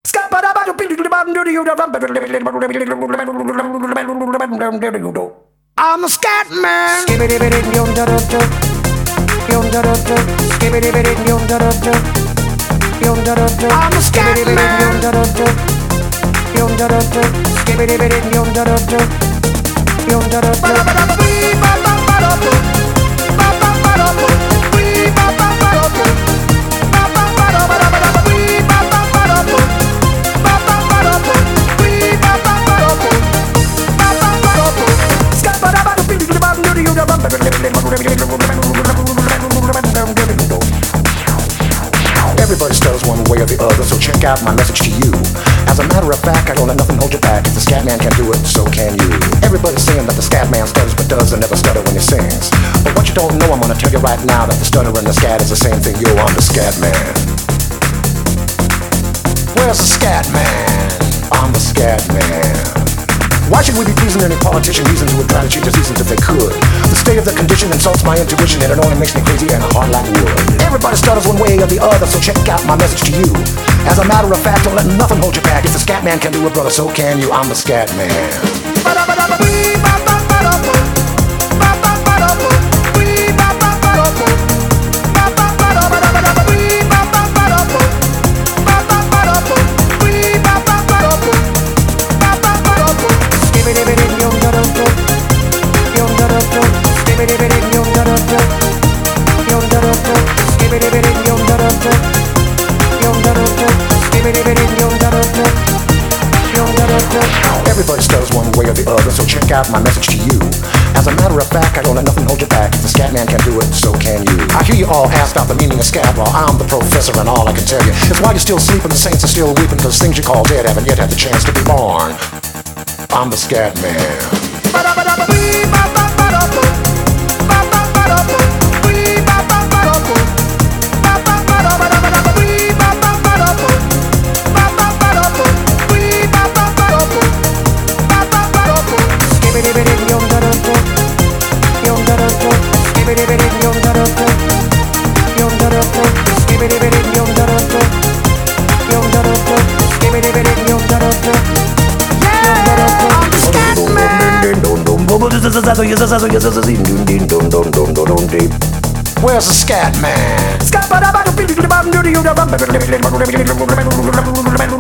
I'm a scat man. I'm a scat Everybody stutters one way or the other, so check out my message to you. As a matter of fact, I don't let nothing hold you back. If the scat man can do it, so can you. Everybody's saying that the scat man stutters but doesn't never stutter when he sings. But what you don't know, I'm gonna tell you right now that the stutter and the scat is the same thing. Yo, I'm the scat man. Where's the scat man? I'm the scat man. Why should we be pleasing any politician? Reasons who would try to change the seasons if they could. The state of the condition insults my intuition, and it only makes me crazy and hard like wood. Everybody stutters one way or the other, so check out my message to you. As a matter of fact, don't let nothing hold you back. If the scat man can do it, brother, so can you. I'm the scat man. Everybody stutters one way or the other, so check out my message to you. As a matter of fact, I don't let nothing hold you back. If the scat man can do it, so can you. I hear you all ask about the meaning of scat. Well, I'm the professor, and all I can tell you is why you're still sleeping, the saints are still weeping, cause things you call dead haven't yet had the chance to be born. I'm the scat man. Where's the scat man?